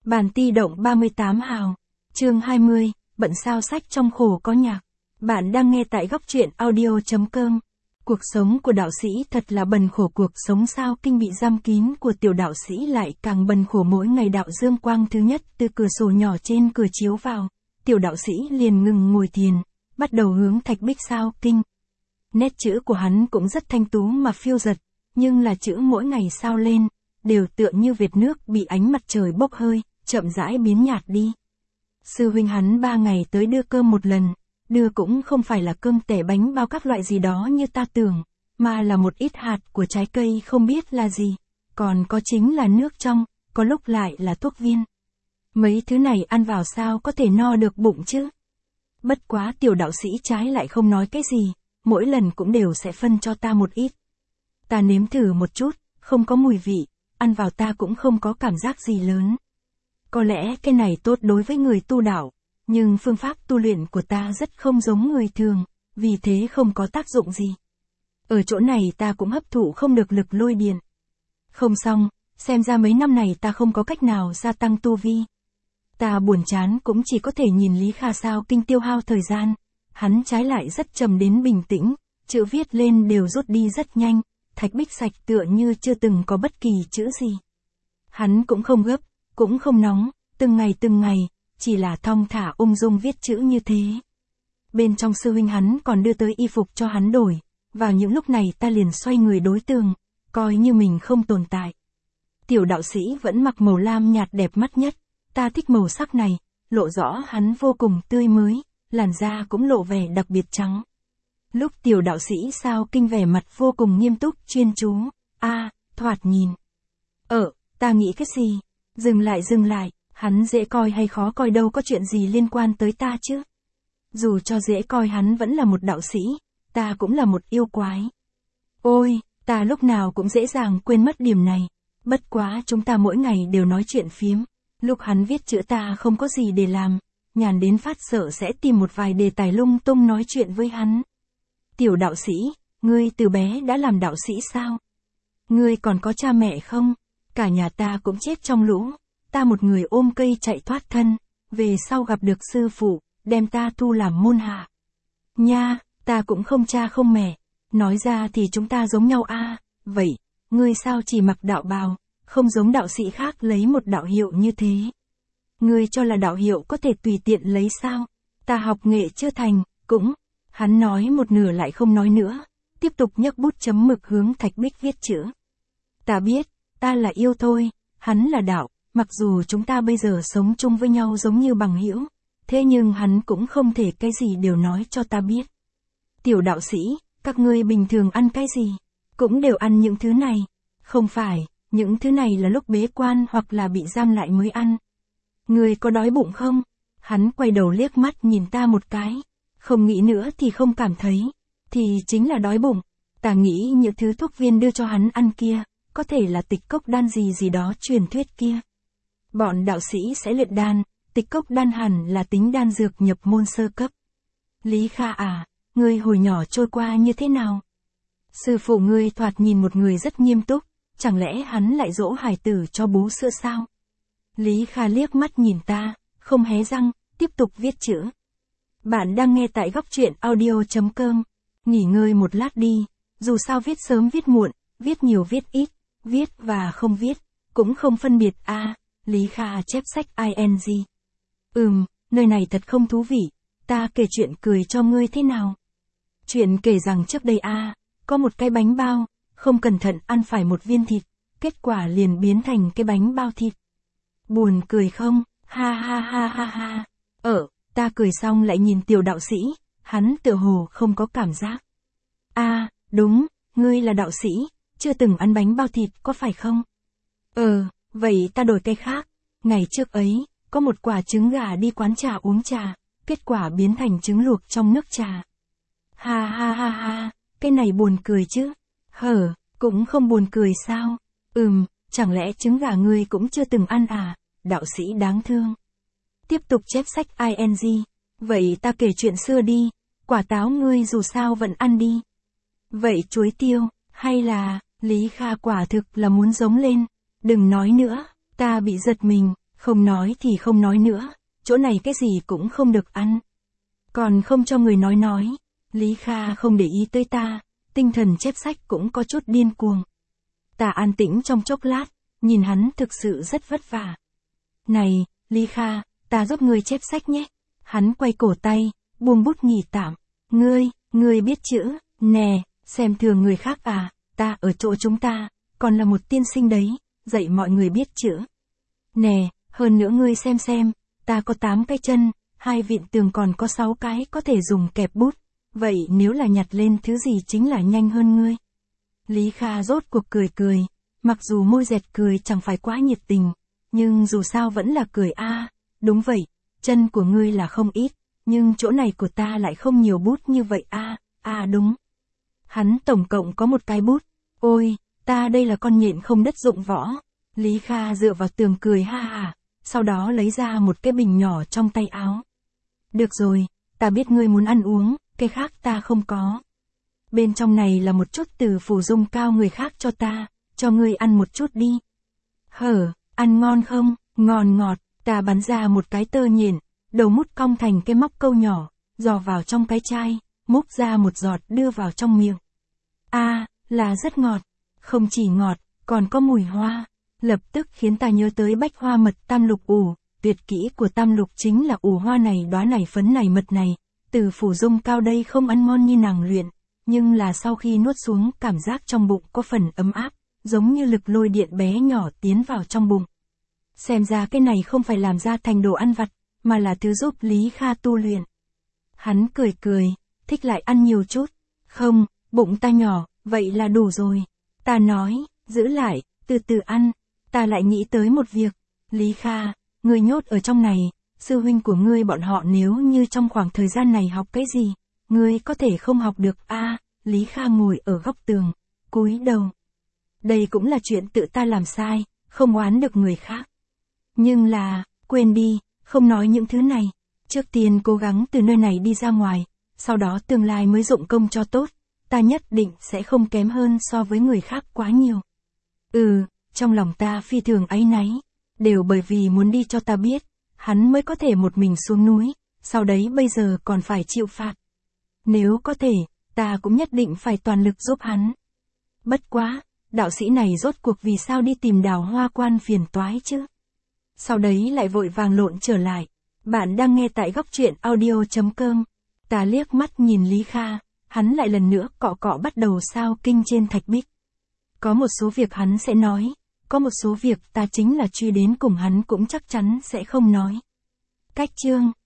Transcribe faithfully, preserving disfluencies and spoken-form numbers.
Bản ti động ba mươi tám hào. Chương hai mươi, bận sao sách trong khổ có nhạc. Bạn đang nghe tại góc truyện audio chấm com. Cuộc sống của đạo sĩ thật là bần khổ, cuộc sống sao kinh bị giam kín của tiểu đạo sĩ lại càng bần khổ. Mỗi ngày đạo dương quang thứ nhất từ cửa sổ nhỏ trên cửa chiếu vào, tiểu đạo sĩ liền ngừng ngồi thiền, bắt đầu hướng thạch bích sao kinh. Nét chữ của hắn cũng rất thanh tú mà phiêu dật, nhưng là chữ mỗi ngày sao lên, đều tựa như vệt nước bị ánh mặt trời bốc hơi, chậm rãi biến nhạt đi. Sư huynh hắn ba ngày tới đưa cơm một lần, đưa cũng không phải là cơm tẻ bánh bao các loại gì đó như ta tưởng, mà là một ít hạt của trái cây không biết là gì, còn có chính là nước trong, có lúc lại là thuốc viên. Mấy thứ này ăn vào sao có thể no được bụng chứ? Bất quá tiểu đạo sĩ trái lại không nói cái gì, mỗi lần cũng đều sẽ phân cho ta một ít. Ta nếm thử một chút, không có mùi vị, ăn vào ta cũng không có cảm giác gì lớn. Có lẽ cái này tốt đối với người tu đạo, nhưng phương pháp tu luyện của ta rất không giống người thường, vì thế không có tác dụng gì. Ở chỗ này ta cũng hấp thụ không được lực lôi điện. Không xong, xem ra mấy năm này ta không có cách nào gia tăng tu vi. Ta buồn chán cũng chỉ có thể nhìn Lý Kha sao kinh tiêu hao thời gian, hắn trái lại rất trầm đến bình tĩnh, chữ viết lên đều rút đi rất nhanh, thạch bích sạch tựa như chưa từng có bất kỳ chữ gì. Hắn cũng không gấp, cũng không nóng, từng ngày từng ngày, chỉ là thong thả ung dung viết chữ như thế. Bên trong sư huynh hắn còn đưa tới y phục cho hắn đổi, vào những lúc này ta liền xoay người đối tường, coi như mình không tồn tại. Tiểu đạo sĩ vẫn mặc màu lam nhạt đẹp mắt nhất, ta thích màu sắc này, lộ rõ hắn vô cùng tươi mới, làn da cũng lộ vẻ đặc biệt trắng. Lúc tiểu đạo sĩ sao kinh vẻ mặt vô cùng nghiêm túc chuyên chú, a à, thoạt nhìn. Ờ, ta nghĩ cái gì? Dừng lại dừng lại, hắn dễ coi hay khó coi đâu có chuyện gì liên quan tới ta chứ. Dù cho dễ coi hắn vẫn là một đạo sĩ, ta cũng là một yêu quái. Ôi, ta lúc nào cũng dễ dàng quên mất điểm này. Bất quá chúng ta mỗi ngày đều nói chuyện phiếm. Lúc hắn viết chữ ta không có gì để làm, nhàn đến phát sợ sẽ tìm một vài đề tài lung tung nói chuyện với hắn. Tiểu đạo sĩ, ngươi từ bé đã làm đạo sĩ sao? Ngươi còn có cha mẹ không? Cả nhà ta cũng chết trong lũ, ta một người ôm cây chạy thoát thân, về sau gặp được sư phụ, đem ta thu làm môn hạ. Nha, ta cũng không cha không mẹ, nói ra thì chúng ta giống nhau a. À, vậy, ngươi sao chỉ mặc đạo bào, không giống đạo sĩ khác lấy một đạo hiệu như thế? Ngươi cho là đạo hiệu có thể tùy tiện lấy sao? Ta học nghệ chưa thành, cũng... Hắn nói một nửa lại không nói nữa, tiếp tục nhấc bút chấm mực hướng thạch bích viết chữ. Ta biết, ta là yêu thôi, hắn là đạo, mặc dù chúng ta bây giờ sống chung với nhau giống như bằng hữu, thế nhưng hắn cũng không thể cái gì đều nói cho ta biết. Tiểu đạo sĩ, các ngươi bình thường ăn cái gì? Cũng đều ăn những thứ này. Không phải, những thứ này là lúc bế quan hoặc là bị giam lại mới ăn. Ngươi có đói bụng không? Hắn quay đầu liếc mắt nhìn ta một cái. Không nghĩ nữa thì không cảm thấy, thì chính là đói bụng. Ta nghĩ những thứ thuốc viên đưa cho hắn ăn kia, có thể là tịch cốc đan gì gì đó truyền thuyết kia. Bọn đạo sĩ sẽ luyện đan, tịch cốc đan hẳn là tính đan dược nhập môn sơ cấp. Lý Kha à, ngươi hồi nhỏ trôi qua như thế nào? Sư phụ ngươi thoạt nhìn một người rất nghiêm túc, chẳng lẽ hắn lại dỗ hải tử cho bú sữa sao? Lý Kha liếc mắt nhìn ta, không hé răng, tiếp tục viết chữ. Bạn đang nghe tại góc truyện audio chấm com. Nghỉ ngơi một lát đi, dù sao viết sớm viết muộn, viết nhiều viết ít, viết và không viết, cũng không phân biệt a. À, Lý Kha chép sách ing. Ừm, nơi này thật không thú vị, ta kể chuyện cười cho ngươi thế nào? Chuyện kể rằng trước đây a, à, có một cái bánh bao, không cẩn thận ăn phải một viên thịt, kết quả liền biến thành cái bánh bao thịt. Buồn cười không? Ha ha ha ha ha. Ở Ta cười xong lại nhìn tiểu đạo sĩ, hắn tựa hồ không có cảm giác. A, à, đúng, ngươi là đạo sĩ, chưa từng ăn bánh bao thịt có phải không? Ờ, vậy ta đổi cái khác. Ngày trước ấy, có một quả trứng gà đi quán trà uống trà, kết quả biến thành trứng luộc trong nước trà. Ha ha ha ha, cái này buồn cười chứ. Hở, cũng không buồn cười sao? Ừm, chẳng lẽ trứng gà ngươi cũng chưa từng ăn à, đạo sĩ đáng thương. Tiếp tục chép sách ing. Vậy ta kể chuyện xưa đi, quả táo ngươi dù sao vẫn ăn đi. Vậy chuối tiêu, hay là, Lý Kha quả thực là muốn giống lên. Đừng nói nữa, ta bị giật mình, Không nói thì không nói nữa, chỗ này cái gì cũng không được ăn. Còn không cho người nói nói. Lý Kha không để ý tới ta, tinh thần chép sách cũng có chút điên cuồng. Ta an tĩnh trong chốc lát, nhìn hắn thực sự rất vất vả. Này, Lý Kha, ta giúp ngươi chép sách nhé. Hắn quay cổ tay, buông bút nghỉ tạm. Ngươi, ngươi biết chữ, nè, xem thường người khác à, ta ở chỗ chúng ta, còn là một tiên sinh đấy, dạy mọi người biết chữ. Nè, hơn nữa ngươi xem xem, ta có tám cái chân, hai vịn tường còn có sáu cái có thể dùng kẹp bút. Vậy nếu là nhặt lên thứ gì chính là nhanh hơn ngươi. Lý Kha rốt cuộc cười cười, mặc dù môi dẹt cười chẳng phải quá nhiệt tình, nhưng dù sao vẫn là cười a. À, đúng vậy, chân của ngươi là không ít, nhưng chỗ này của ta lại không nhiều bút như vậy a. À, à đúng. Hắn tổng cộng có một cái bút. Ôi, ta đây là con nhện không đất dụng võ. Lý Kha dựa vào tường cười ha ha, sau đó lấy ra một cái bình nhỏ trong tay áo. Được rồi, ta biết ngươi muốn ăn uống, cái khác ta không có. Bên trong này là một chút từ phù dung cao người khác cho ta, cho ngươi ăn một chút đi. Hở, ăn ngon không? Ngon ngọt, ta bắn ra một cái tơ nhện, đầu mút cong thành cái móc câu nhỏ, dò vào trong cái chai, múc ra một giọt đưa vào trong miệng. A, à, là rất ngọt, không chỉ ngọt, còn có mùi hoa, lập tức khiến ta nhớ tới bách hoa mật tam lục ủ, tuyệt kỹ của tam lục chính là ủ hoa này đóa này phấn này mật này, từ phủ dung cao đây không ăn ngon như nàng luyện, nhưng là sau khi nuốt xuống cảm giác trong bụng có phần ấm áp, giống như lực lôi điện bé nhỏ tiến vào trong bụng. Xem ra cái này không phải làm ra thành đồ ăn vặt, mà là thứ giúp Lý Kha tu luyện. Hắn cười cười, thích lại ăn nhiều chút. Không, bụng ta nhỏ, vậy là đủ rồi. Ta nói, giữ lại, từ từ ăn. Ta lại nghĩ tới một việc. Lý Kha, ngươi nhốt ở trong này, sư huynh của ngươi bọn họ nếu như trong khoảng thời gian này học cái gì, ngươi có thể không học được a. À, Lý Kha ngồi ở góc tường, cúi đầu. Đây cũng là chuyện tự ta làm sai, không oán được người khác. Nhưng là, quên đi, không nói những thứ này. Trước tiên cố gắng từ nơi này đi ra ngoài, sau đó tương lai mới dụng công cho tốt, ta nhất định sẽ không kém hơn so với người khác quá nhiều. Ừ, trong lòng ta phi thường áy náy, đều bởi vì muốn đi cho ta biết, hắn mới có thể một mình xuống núi, sau đấy bây giờ còn phải chịu phạt. Nếu có thể, ta cũng nhất định phải toàn lực giúp hắn. Bất quá, đạo sĩ này rốt cuộc vì sao đi tìm Đào Hoa Quan phiền toái chứ? Sau đấy lại vội vàng lộn trở lại. Bạn đang nghe tại góc truyện audio chấm com. Ta liếc mắt nhìn Lý Kha, hắn lại lần nữa cọ cọ bắt đầu sao kinh trên thạch bích. Có một số việc hắn sẽ nói, có một số việc ta chính là truy đến cùng hắn cũng chắc chắn sẽ không nói. Cách chương